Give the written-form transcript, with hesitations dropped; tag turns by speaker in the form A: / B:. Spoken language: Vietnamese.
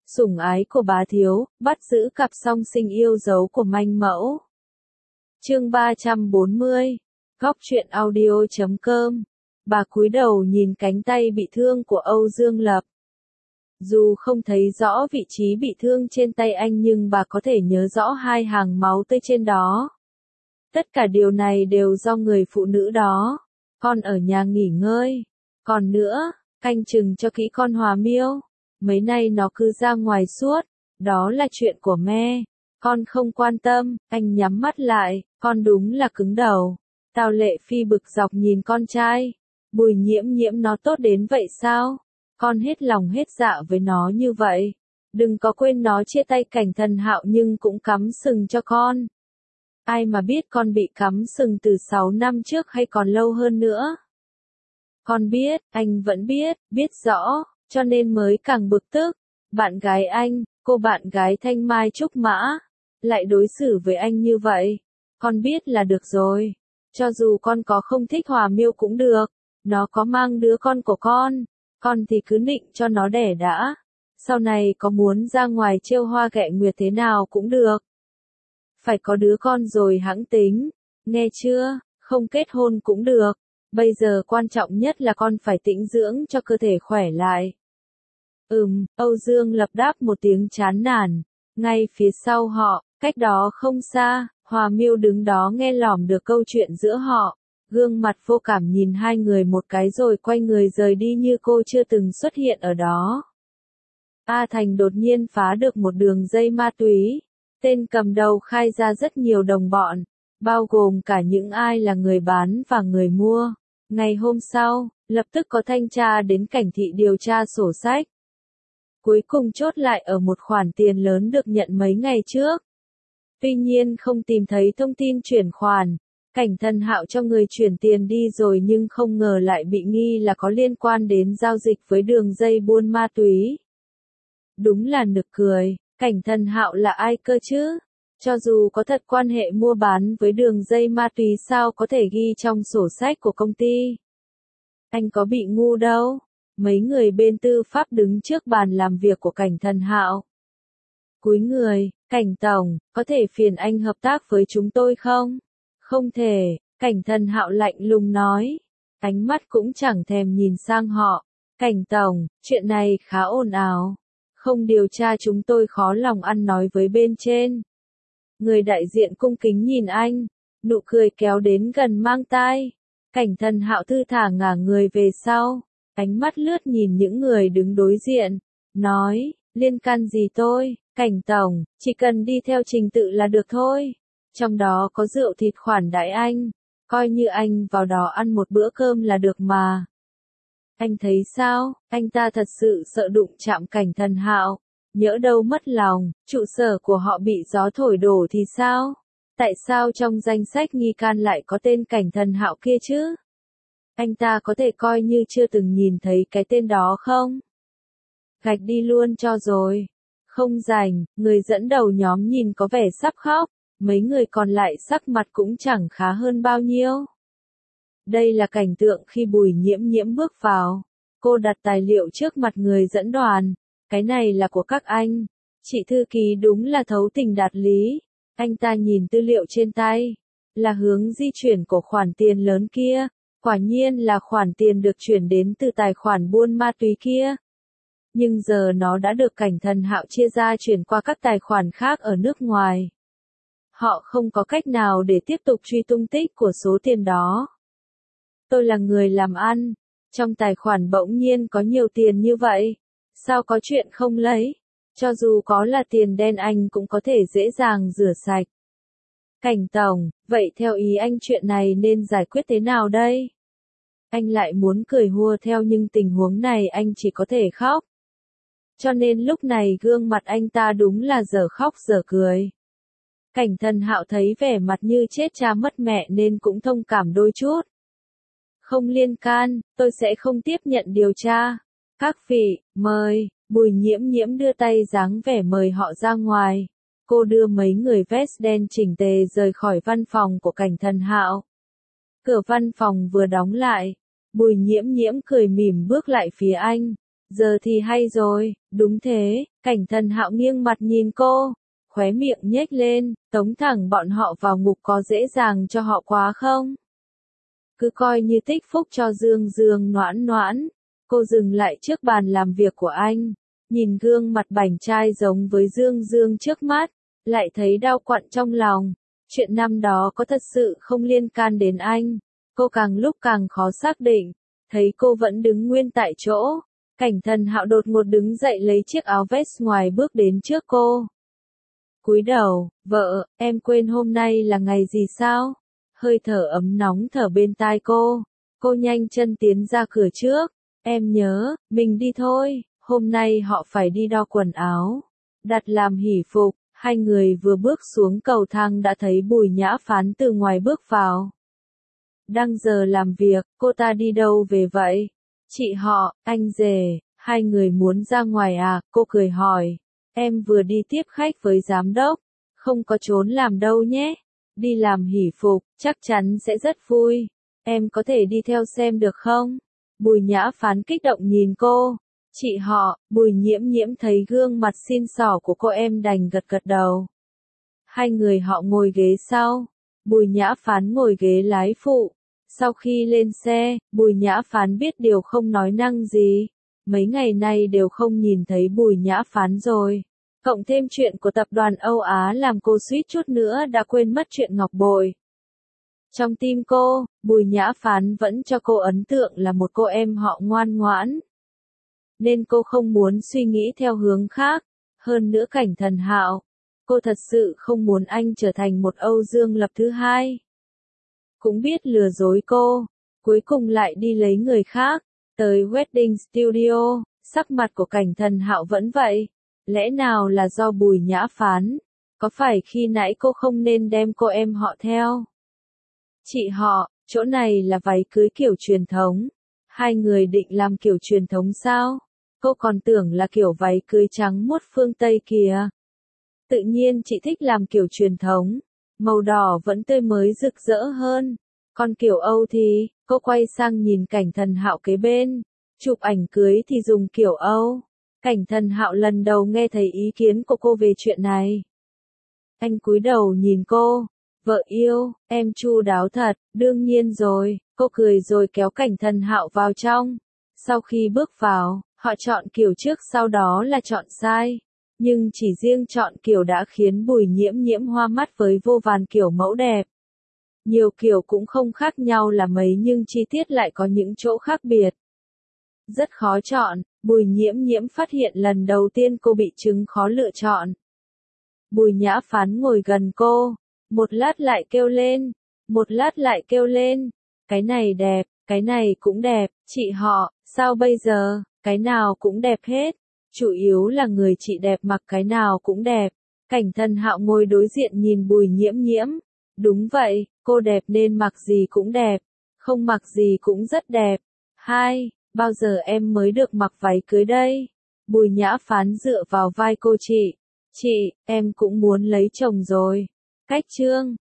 A: Sủng ái của bá thiếu, bắt giữ cặp song sinh yêu dấu của manh mẫu. Chương 340, góc truyện audio.com. Bà cúi đầu nhìn cánh tay bị thương của Âu Dương Lập. Dù không thấy rõ vị trí bị thương trên tay anh nhưng bà có thể nhớ rõ hai hàng máu tươi trên đó. Tất cả điều này đều do người phụ nữ đó. Con ở nhà nghỉ ngơi. Còn nữa, canh chừng cho kỹ con Hòa Miêu. Mấy nay nó cứ ra ngoài suốt. Đó là chuyện của mẹ. Con không quan tâm. Anh nhắm mắt lại. Con đúng là cứng đầu. Tào Lệ Phi bực dọc nhìn con trai. Bùi Nhiễm nó tốt đến vậy sao? Con hết lòng hết dạ với nó như vậy. Đừng có quên nó chia tay Cảnh Thần Hạo nhưng cũng cắm sừng cho con. Ai mà biết con bị cắm sừng từ 6 năm trước hay còn lâu hơn nữa. Con biết, anh vẫn biết rõ, cho nên mới càng bực tức. Bạn gái anh, cô bạn gái Thanh Mai Trúc Mã, lại đối xử với anh như vậy. Con biết là được rồi. Cho dù con có không thích Hòa Miêu cũng được. Nó có mang đứa con của con thì cứ nịnh cho nó đẻ đã. Sau này có muốn ra ngoài trêu hoa ghẹ nguyệt thế nào cũng được. Phải có đứa con rồi hẵng tính. Nghe chưa, không kết hôn cũng được. Bây giờ quan trọng nhất là con phải tĩnh dưỡng cho cơ thể khỏe lại. Âu Dương Lập đáp một tiếng chán nản. Ngay phía sau họ, cách đó không xa, Hòa Miêu đứng đó nghe lỏm được câu chuyện giữa họ. Gương mặt vô cảm nhìn hai người một cái rồi quay người rời đi như cô chưa từng xuất hiện ở đó. A Thành đột nhiên phá được một đường dây ma túy. Tên cầm đầu khai ra rất nhiều đồng bọn, bao gồm cả những ai là người bán và người mua. Ngày hôm sau, lập tức có thanh tra đến Cảnh thị điều tra sổ sách. Cuối cùng chốt lại ở một khoản tiền lớn được nhận mấy ngày trước. Tuy nhiên không tìm thấy thông tin chuyển khoản. Cảnh Thần Hạo cho người chuyển tiền đi rồi nhưng không ngờ lại bị nghi là có liên quan đến giao dịch với đường dây buôn ma túy. Đúng là nực cười, Cảnh Thần Hạo là ai cơ chứ? Cho dù có thật quan hệ mua bán với đường dây ma túy sao có thể ghi trong sổ sách của công ty? Anh có bị ngu đâu. Mấy người bên tư pháp đứng trước bàn làm việc của Cảnh Thần Hạo. Cúi người, Cảnh Tổng, có thể phiền anh hợp tác với chúng tôi không? Không thể, Cảnh Thần Hạo lạnh lùng nói. Ánh mắt cũng chẳng thèm nhìn sang họ. Cảnh Tổng, chuyện này khá ồn ào. Không điều tra chúng tôi khó lòng ăn nói với bên trên. Người đại diện cung kính nhìn anh. Nụ cười kéo đến gần mang tai. Cảnh Thần Hạo thư thả ngả người về sau. Ánh mắt lướt nhìn những người đứng đối diện. Nói, liên can gì tôi, Cảnh Tổng, chỉ cần đi theo trình tự là được thôi. Trong đó có rượu thịt khoản đãi anh. Coi như anh vào đó ăn một bữa cơm là được mà. Anh thấy sao, anh ta thật sự sợ đụng chạm Cảnh Thần Hạo. Nhỡ đâu mất lòng, trụ sở của họ bị gió thổi đổ thì sao? Tại sao trong danh sách nghi can lại có tên Cảnh Thần Hạo kia chứ? Anh ta có thể coi như chưa từng nhìn thấy cái tên đó không? Gạch đi luôn cho rồi. Không rảnh, người dẫn đầu nhóm nhìn có vẻ sắp khóc. Mấy người còn lại sắc mặt cũng chẳng khá hơn bao nhiêu. Đây là cảnh tượng khi Bùi Nhiễm bước vào. Cô đặt tài liệu trước mặt người dẫn đoàn. Cái này là của các anh. Chị thư ký đúng là thấu tình đạt lý. Anh ta nhìn tư liệu trên tay. Là hướng di chuyển của khoản tiền lớn kia. Quả nhiên là khoản tiền được chuyển đến từ tài khoản buôn ma túy kia. Nhưng giờ nó đã được Cảnh Thần Hạo chia ra chuyển qua các tài khoản khác ở nước ngoài. Họ không có cách nào để tiếp tục truy tung tích của số tiền đó. Tôi là người làm ăn. Trong tài khoản bỗng nhiên có nhiều tiền như vậy. Sao có chuyện không lấy? Cho dù có là tiền đen anh cũng có thể dễ dàng rửa sạch. Cảnh Tổng, vậy theo ý anh chuyện này nên giải quyết thế nào đây? Anh lại muốn cười hùa theo nhưng tình huống này anh chỉ có thể khóc. Cho nên lúc này gương mặt anh ta đúng là giờ khóc giờ cười. Cảnh Thần Hạo thấy vẻ mặt như chết cha mất mẹ nên cũng thông cảm đôi chút. Không liên can, tôi sẽ không tiếp nhận điều tra. Các vị, mời. Bùi Nhiễm đưa tay dáng vẻ mời họ ra ngoài. Cô đưa mấy người vest đen chỉnh tề rời khỏi văn phòng của Cảnh Thần Hạo. Cửa văn phòng vừa đóng lại. Bùi Nhiễm cười mỉm bước lại phía anh. Giờ thì hay rồi, đúng thế, Cảnh Thần Hạo nghiêng mặt nhìn cô, khóe miệng nhếch lên, tống thẳng bọn họ vào ngục có dễ dàng cho họ quá không? Cứ coi như tích phúc cho Dương Dương Noãn Noãn. Cô dừng lại trước bàn làm việc của anh, nhìn gương mặt bảnh trai giống với Dương Dương trước mắt, lại thấy đau quặn trong lòng. Chuyện năm đó có thật sự không liên can đến anh. Cô càng lúc càng khó xác định, thấy cô vẫn đứng nguyên tại chỗ. Cảnh Thần Hạo đột ngột đứng dậy lấy chiếc áo vest ngoài bước đến trước cô. Cúi đầu, vợ, em quên hôm nay là ngày gì sao? Hơi thở ấm nóng thở bên tai cô. Cô nhanh chân tiến ra cửa trước. Em nhớ, mình đi thôi, hôm nay họ phải đi đo quần áo. Đặt làm hỷ phục, hai người vừa bước xuống cầu thang đã thấy Bùi Nhã Phán từ ngoài bước vào. Đang giờ làm việc, cô ta đi đâu về vậy? Chị họ, anh rể, hai người muốn ra ngoài à? Cô cười hỏi. Em vừa đi tiếp khách với giám đốc, không có trốn làm đâu nhé. Đi làm hỷ phục, chắc chắn sẽ rất vui. Em có thể đi theo xem được không? Bùi Nhã Phán kích động nhìn cô. Chị họ, Bùi Nhiễm Nhiễm thấy gương mặt xinh xỏ của cô em đành gật gật đầu. Hai người họ ngồi ghế sau. Bùi Nhã Phán ngồi ghế lái phụ. Sau khi lên xe, Bùi Nhã Phán biết điều không nói năng gì. Mấy ngày nay đều không nhìn thấy Bùi Nhã Phán rồi. Cộng thêm chuyện của tập đoàn Âu Á làm cô suýt chút nữa đã quên mất chuyện ngọc bội. Trong tim cô, Bùi Nhã Phán vẫn cho cô ấn tượng là một cô em họ ngoan ngoãn. Nên cô không muốn suy nghĩ theo hướng khác. Hơn nữa Cảnh Thần Hạo, cô thật sự không muốn anh trở thành một Âu Dương Lập thứ hai. Cũng biết lừa dối cô, cuối cùng lại đi lấy người khác. Tới Wedding Studio, sắc mặt của Cảnh Thần Hạo vẫn vậy. Lẽ nào là do Bùi Nhã Phán? Có phải khi nãy cô không nên đem cô em họ theo? Chị họ, chỗ này là váy cưới kiểu truyền thống. Hai người định làm kiểu truyền thống sao? Cô còn tưởng là kiểu váy cưới trắng muốt phương Tây kìa. Tự nhiên chị thích làm kiểu truyền thống. Màu đỏ vẫn tươi mới rực rỡ hơn. Còn kiểu Âu thì, cô quay sang nhìn Cảnh Thần Hạo kế bên. Chụp ảnh cưới thì dùng kiểu Âu. Cảnh Thần Hạo lần đầu nghe thấy ý kiến của cô về chuyện này. Anh cúi đầu nhìn cô. Vợ yêu, em chu đáo thật, đương nhiên rồi. Cô cười rồi kéo Cảnh Thần Hạo vào trong. Sau khi bước vào, họ chọn kiểu trước sau đó là chọn sai. Nhưng chỉ riêng chọn kiểu đã khiến Bùi Nhiễm Nhiễm hoa mắt với vô vàn kiểu mẫu đẹp. Nhiều kiểu cũng không khác nhau là mấy nhưng chi tiết lại có những chỗ khác biệt. Rất khó chọn, Bùi Nhiễm Nhiễm phát hiện lần đầu tiên cô bị chứng khó lựa chọn. Bùi Nhã Phán ngồi gần cô, một lát lại kêu lên, một lát lại kêu lên, cái này đẹp, cái này cũng đẹp, chị họ, sao bây giờ, cái nào cũng đẹp hết, chủ yếu là người chị đẹp mặc cái nào cũng đẹp. Cảnh Thần Hạo ngồi đối diện nhìn Bùi Nhiễm Nhiễm, đúng vậy, cô đẹp nên mặc gì cũng đẹp, không mặc gì cũng rất đẹp. Hai, bao giờ em mới được mặc váy cưới đây? Bùi Nhã Phán dựa vào vai cô chị, em cũng muốn lấy chồng rồi. Cách chương